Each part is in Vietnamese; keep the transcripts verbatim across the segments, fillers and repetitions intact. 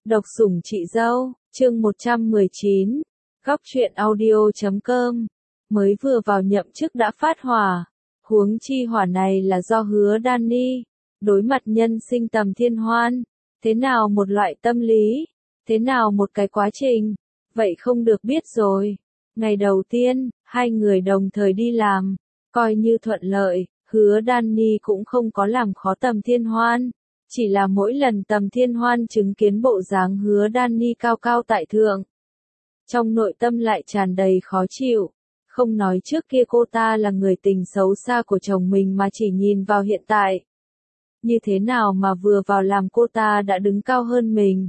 Độc sủng chị dâu, chương một trăm mười chín, góc truyện audio chấm com, mới vừa vào nhậm chức đã phát hỏa, huống chi hỏa này là do Hứa Danny, đối mặt nhân sinh Tầm Thiên Hoan, thế nào một loại tâm lý, thế nào một cái quá trình, vậy không được biết rồi. Ngày đầu tiên, hai người đồng thời đi làm, coi như thuận lợi, Hứa Danny cũng không có làm khó Tầm Thiên Hoan. Chỉ là mỗi lần Tầm Thiên Hoan chứng kiến bộ dáng Hứa Danny cao cao tại thượng, trong nội tâm lại tràn đầy khó chịu, không nói trước kia cô ta là người tình xấu xa của chồng mình mà chỉ nhìn vào hiện tại. Như thế nào mà vừa vào làm cô ta đã đứng cao hơn mình?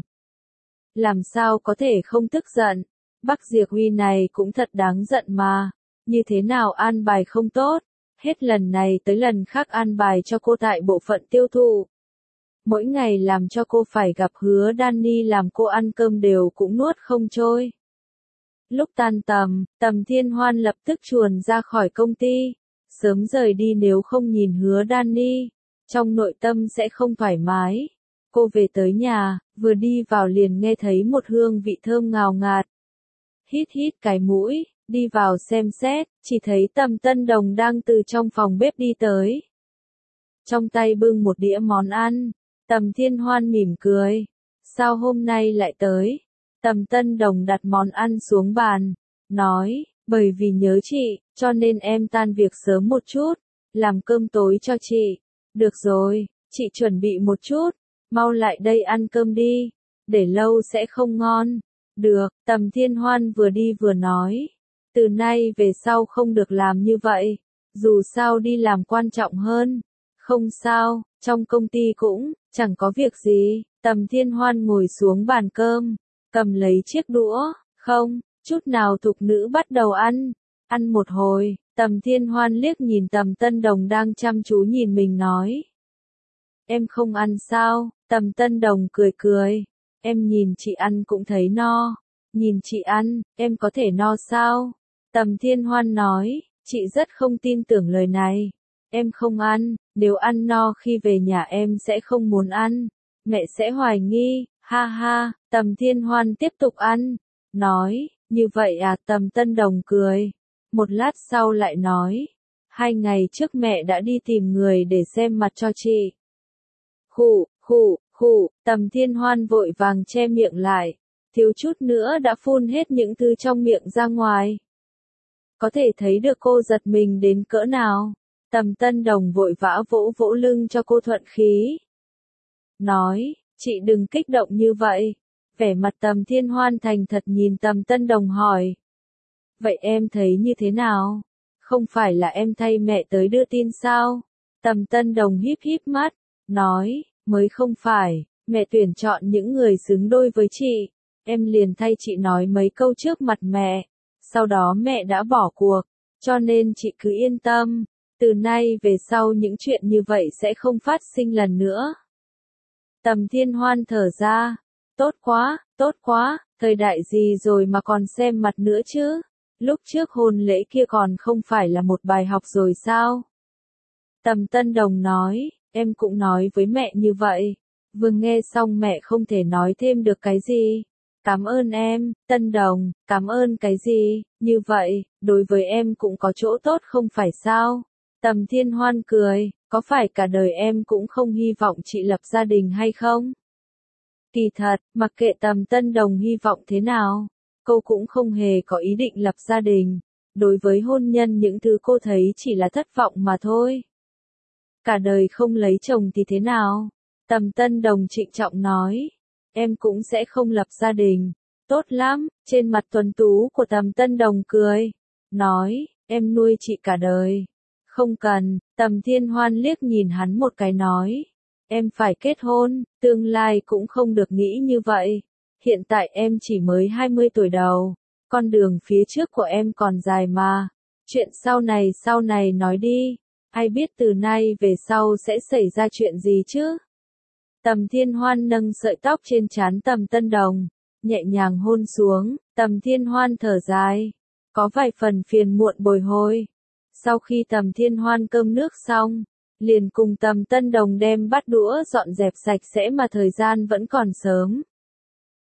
Làm sao có thể không tức giận? Bắc Diệp Huy này cũng thật đáng giận mà, như thế nào an bài không tốt, hết lần này tới lần khác an bài cho cô tại bộ phận tiêu thụ. Mỗi ngày làm cho cô phải gặp Hứa Danny làm cô ăn cơm đều cũng nuốt không trôi. Lúc tan tầm, Tầm Thiên Hoan lập tức chuồn ra khỏi công ty, sớm rời đi nếu không nhìn Hứa Danny, trong nội tâm sẽ không thoải mái. Cô về tới nhà, vừa đi vào liền nghe thấy một hương vị thơm ngào ngạt. Hít hít cái mũi, đi vào xem xét, chỉ thấy Tầm Tân Đồng đang từ trong phòng bếp đi tới. Trong tay bưng một đĩa món ăn. Tầm Thiên Hoan mỉm cười. Sao hôm nay lại tới? Tầm Tân Đồng đặt món ăn xuống bàn, nói, bởi vì nhớ chị, cho nên em tan việc sớm một chút, làm cơm tối cho chị. Được rồi, chị chuẩn bị một chút, mau lại đây ăn cơm đi, để lâu sẽ không ngon. Được, Tầm Thiên Hoan vừa đi vừa nói, từ nay về sau không được làm như vậy, dù sao đi làm quan trọng hơn. Không sao, trong công ty cũng chẳng có việc gì. Tầm Thiên Hoan ngồi xuống bàn cơm, cầm lấy chiếc đũa, không, chút nào thục nữ bắt đầu ăn. Ăn một hồi, Tầm Thiên Hoan liếc nhìn Tầm Tân Đồng đang chăm chú nhìn mình nói. Em không ăn sao? Tầm Tân Đồng cười cười. Em nhìn chị ăn cũng thấy no. Nhìn chị ăn, em có thể no sao? Tầm Thiên Hoan nói, chị rất không tin tưởng lời này. Em không ăn, nếu ăn no khi về nhà em sẽ không muốn ăn, mẹ sẽ hoài nghi, ha ha. Tầm Thiên Hoan tiếp tục ăn, nói, như vậy à? Tầm Tân Đồng cười, một lát sau lại nói, hai ngày trước mẹ đã đi tìm người để xem mặt cho chị. Khụ, khụ, khụ, Tầm Thiên Hoan vội vàng che miệng lại, thiếu chút nữa đã phun hết những thứ trong miệng ra ngoài. Có thể thấy được cô giật mình đến cỡ nào. Tầm Tân Đồng vội vã vỗ vỗ lưng cho cô thuận khí. Nói, chị đừng kích động như vậy. Vẻ mặt Tầm Thiên Hoan thành thật nhìn Tầm Tân Đồng hỏi. Vậy em thấy như thế nào? Không phải là em thay mẹ tới đưa tin sao? Tầm Tân Đồng híp híp mắt, nói, mới không phải, mẹ tuyển chọn những người xứng đôi với chị. Em liền thay chị nói mấy câu trước mặt mẹ. Sau đó mẹ đã bỏ cuộc, cho nên chị cứ yên tâm. Từ nay về sau những chuyện như vậy sẽ không phát sinh lần nữa. Tầm Thiên Hoan thở ra. Tốt quá, tốt quá, thời đại gì rồi mà còn xem mặt nữa chứ? Lúc trước hôn lễ kia còn không phải là một bài học rồi sao? Tầm Tân Đồng nói, em cũng nói với mẹ như vậy. Vừa nghe xong mẹ không thể nói thêm được cái gì. Cảm ơn em, Tân Đồng, cảm ơn cái gì, như vậy, đối với em cũng có chỗ tốt không phải sao? Tầm Thiên Hoan cười, có phải cả đời em cũng không hy vọng chị lập gia đình hay không? Kỳ thật, mặc kệ Tầm Tân Đồng hy vọng thế nào, cô cũng không hề có ý định lập gia đình. Đối với hôn nhân những thứ cô thấy chỉ là thất vọng mà thôi. Cả đời không lấy chồng thì thế nào? Tầm Tân Đồng trịnh trọng nói, em cũng sẽ không lập gia đình. Tốt lắm, trên mặt tuấn tú của Tầm Tân Đồng cười, nói, em nuôi chị cả đời. Không cần. Tầm Thiên Hoan liếc nhìn hắn một cái nói, em phải kết hôn, tương lai cũng không được nghĩ như vậy. Hiện tại em chỉ mới hai mươi tuổi đầu, con đường phía trước của em còn dài mà. Chuyện sau này sau này nói đi, ai biết từ nay về sau sẽ xảy ra chuyện gì chứ? Tầm Thiên Hoan nâng sợi tóc trên trán Tầm Tân Đồng, nhẹ nhàng hôn xuống. Tầm Thiên Hoan thở dài, có vài phần phiền muộn bồi hồi. Sau khi Tầm Thiên Hoan cơm nước xong, liền cùng Tầm Tân Đồng đem bát đũa dọn dẹp sạch sẽ mà thời gian vẫn còn sớm.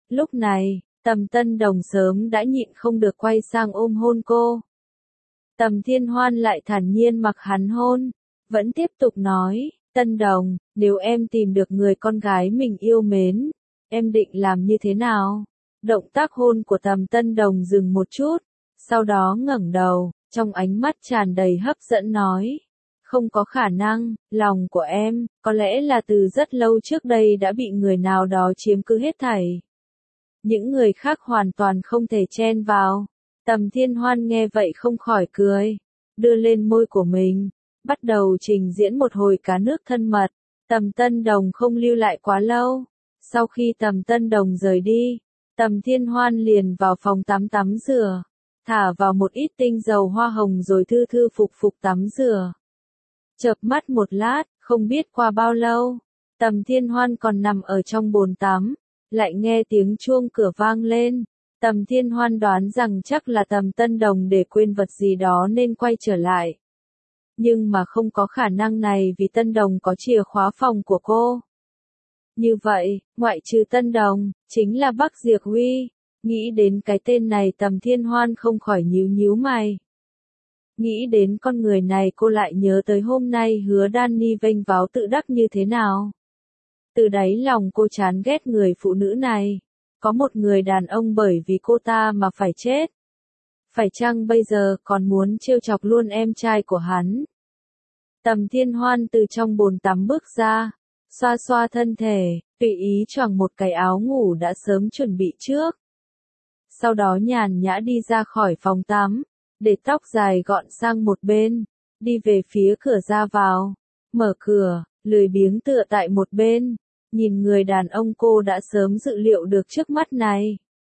Lúc này, Tầm Tân Đồng sớm đã nhịn không được quay sang ôm hôn cô. Tầm Thiên Hoan lại thản nhiên mặc hắn hôn, vẫn tiếp tục nói, Tân Đồng, nếu em tìm được người con gái mình yêu mến, em định làm như thế nào? Động tác hôn của Tầm Tân Đồng dừng một chút, sau đó ngẩng đầu, trong ánh mắt tràn đầy hấp dẫn nói, không có khả năng, lòng của em, có lẽ là từ rất lâu trước đây đã bị người nào đó chiếm cứ hết thảy. Những người khác hoàn toàn không thể chen vào. Tầm Thiên Hoan nghe vậy không khỏi cười, đưa lên môi của mình, bắt đầu trình diễn một hồi cá nước thân mật. Tầm Tân Đồng không lưu lại quá lâu. Sau khi Tầm Tân Đồng rời đi, Tầm Thiên Hoan liền vào phòng tắm tắm rửa, thả vào một ít tinh dầu hoa hồng rồi thư thư phục phục tắm rửa. Chợp mắt một lát, không biết qua bao lâu, Tầm Thiên Hoan còn nằm ở trong bồn tắm, lại nghe tiếng chuông cửa vang lên. Tầm Thiên Hoan đoán rằng chắc là Tầm Tân Đồng để quên vật gì đó nên quay trở lại. Nhưng mà không có khả năng này vì Tân Đồng có chìa khóa phòng của cô. Như vậy, ngoại trừ Tân Đồng, chính là Bắc Diệp Huy. Nghĩ đến cái tên này Tầm Thiên Hoan không khỏi nhíu nhíu mày. Nghĩ đến con người này cô lại nhớ tới hôm nay Hứa Danny vênh váo tự đắc như thế nào. Từ đáy lòng cô chán ghét người phụ nữ này. Có một người đàn ông bởi vì cô ta mà phải chết. Phải chăng bây giờ còn muốn trêu chọc luôn em trai của hắn? Tầm Thiên Hoan từ trong bồn tắm bước ra, xoa xoa thân thể, tùy ý choàng một cái áo ngủ đã sớm chuẩn bị trước. Sau đó nhàn nhã đi ra khỏi phòng tắm, để tóc dài gọn sang một bên, đi về phía cửa ra vào, mở cửa, lười biếng tựa tại một bên, nhìn người đàn ông cô đã sớm dự liệu được trước mắt này.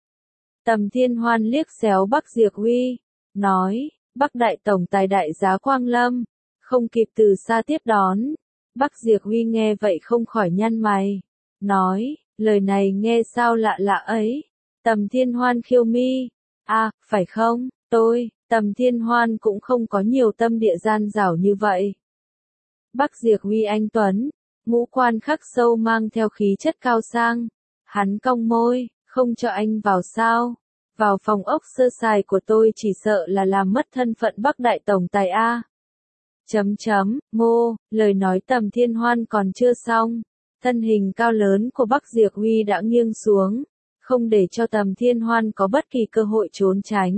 Tầm Thiên Hoan liếc xéo Bắc Diệp Huy, nói, Bắc Đại Tổng Tài Đại Giá Quang Lâm, không kịp từ xa tiếp đón. Bắc Diệp Huy nghe vậy không khỏi nhăn mày, nói, lời này nghe sao lạ lạ ấy. Tầm Thiên Hoan khiêu mi, à, phải không, tôi, Tầm Thiên Hoan cũng không có nhiều tâm địa gian dảo như vậy. Bắc Diệp Huy anh tuấn, ngũ quan khắc sâu mang theo khí chất cao sang, hắn cong môi, không cho anh vào sao? Vào phòng ốc sơ sài của tôi chỉ sợ là làm mất thân phận Bắc Đại Tổng Tài A. Chấm chấm, ngô, lời nói Tầm Thiên Hoan còn chưa xong. Thân hình cao lớn của Bắc Diệp Huy đã nghiêng xuống, không để cho Tầm Thiên Hoan có bất kỳ cơ hội trốn tránh.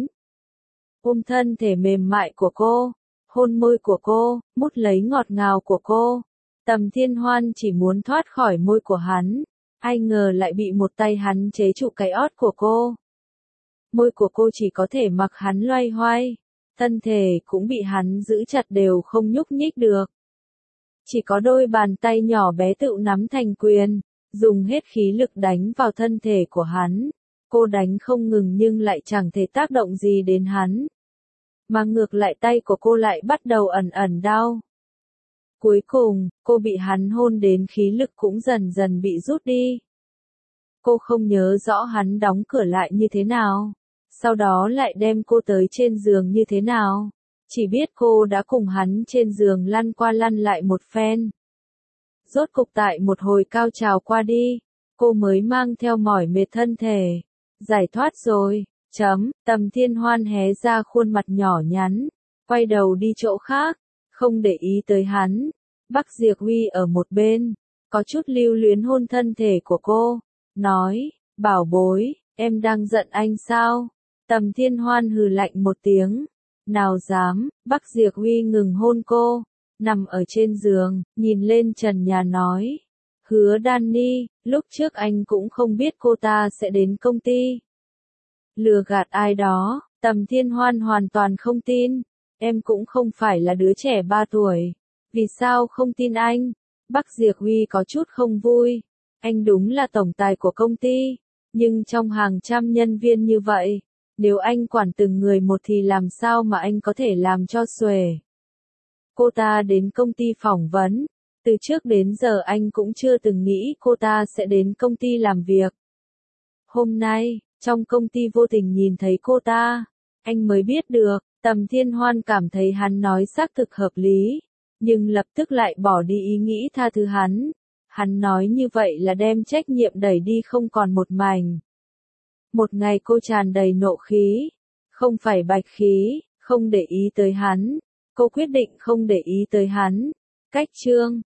Ôm thân thể mềm mại của cô, hôn môi của cô, mút lấy ngọt ngào của cô. Tầm Thiên Hoan chỉ muốn thoát khỏi môi của hắn, ai ngờ lại bị một tay hắn chế trụ cái ót của cô. Môi của cô chỉ có thể mặc hắn loay hoay, thân thể cũng bị hắn giữ chặt đều không nhúc nhích được. Chỉ có đôi bàn tay nhỏ bé tự nắm thành quyền, dùng hết khí lực đánh vào thân thể của hắn. Cô đánh không ngừng nhưng lại chẳng thể tác động gì đến hắn. Mà ngược lại tay của cô lại bắt đầu ẩn ẩn đau. Cuối cùng, cô bị hắn hôn đến khí lực cũng dần dần bị rút đi. Cô không nhớ rõ hắn đóng cửa lại như thế nào, sau đó lại đem cô tới trên giường như thế nào. Chỉ biết cô đã cùng hắn trên giường lăn qua lăn lại một phen. Rốt cục tại một hồi cao trào qua đi, cô mới mang theo mỏi mệt thân thể. Giải thoát rồi, chấm, Tầm Thiên Hoan hé ra khuôn mặt nhỏ nhắn, quay đầu đi chỗ khác, không để ý tới hắn. Bắc Diệp Huy ở một bên, có chút lưu luyến hôn thân thể của cô, nói, bảo bối, em đang giận anh sao? Tầm Thiên Hoan hừ lạnh một tiếng, nào dám. Bắc Diệp Huy ngừng hôn cô, nằm ở trên giường, nhìn lên trần nhà nói, Hứa Danny, lúc trước anh cũng không biết cô ta sẽ đến công ty. Lừa gạt ai đó, Tầm Thiên Hoan hoàn toàn không tin, em cũng không phải là đứa trẻ ba tuổi, vì sao không tin anh? Bắc Diệp Huy có chút không vui, anh đúng là tổng tài của công ty, nhưng trong hàng trăm nhân viên như vậy, nếu anh quản từng người một thì làm sao mà anh có thể làm cho xuể. Cô ta đến công ty phỏng vấn, từ trước đến giờ anh cũng chưa từng nghĩ cô ta sẽ đến công ty làm việc. Hôm nay, trong công ty vô tình nhìn thấy cô ta, anh mới biết được. Tầm Thiên Hoan cảm thấy hắn nói xác thực hợp lý, nhưng lập tức lại bỏ đi ý nghĩ tha thứ hắn. Hắn nói như vậy là đem trách nhiệm đẩy đi không còn một mảnh. Một ngày cô tràn đầy nộ khí, không phải bạch khí, không để ý tới hắn. Cô quyết định không để ý tới hắn. Cách chương